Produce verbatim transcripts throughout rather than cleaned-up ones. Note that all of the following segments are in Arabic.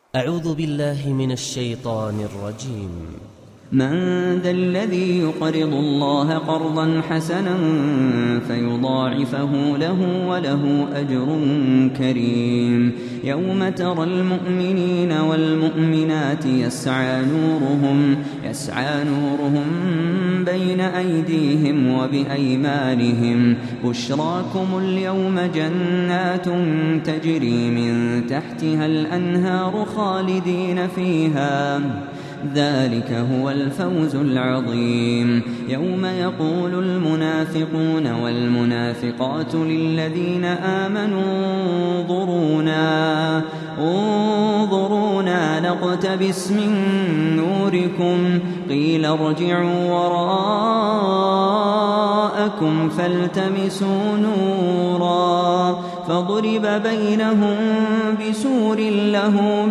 أعوذ بالله من الشيطان الرجيم. من ذا الذي يقرض الله قرضا حسنا فيضاعفه له وله أجر كريم. يوم ترى المؤمنين والمؤمنات يسعى نورهم, يسعى نورهم بين أيديهم وبأيمانهم بشراكم اليوم جنات تجري من تحتها الأنهار خالدين فيها ذلك هو الفوز العظيم. يوم يقول المنافقون والمنافقات للذين آمنوا انظرونا انظرونا نقتبس من نوركم قيل ارجعوا وراءكم فالتمسوا نورا فضرب بينهم بسور له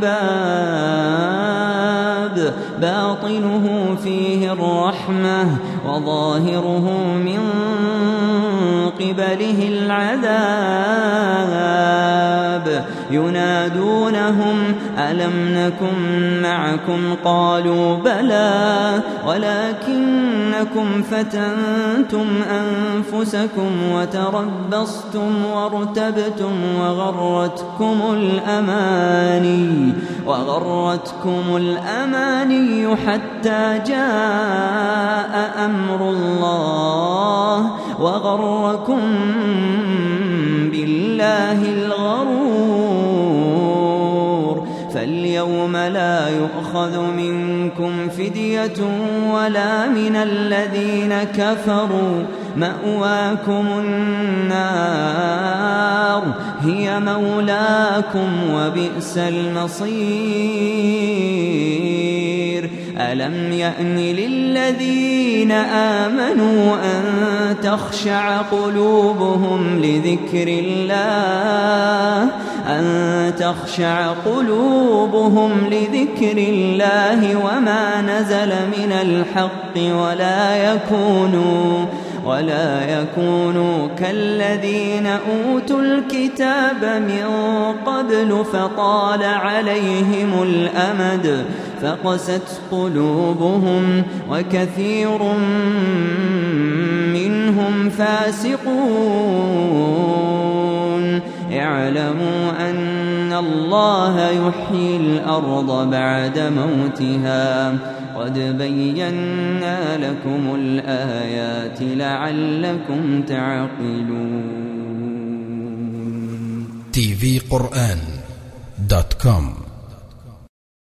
باب باطنه فيه الرحمة وظاهره من قبله العذاب. ينادونهم ألم نكن معكم قالوا بلى ولكنكم فتنتم أنفسكم وتربصتم وارتبتم وغرتكم الأماني وغرتكم الأماني حتى جاء أمر الله وغركم بالله الغرور. فاليوم لا يؤخذ منكم فدية ولا من الذين كفروا مأواكم النار هي مولاكم وبئس المصير. ألم يأن للذين آمنوا أن تخشع قلوبهم لذكر الله أن تخشع قلوبهم لذكر الله وما نزل من الحق ولا يكونوا ولا يكونوا كالذين أوتوا الكتاب من قبل فطال عليهم الأمد فقست قلوبهم وكثير منهم فاسقون. اعلموا أن الله يحيي الأرض بعد موتها قد بينا لكم الآيات لعلكم تعقلون. تي في قرآن دوت كوم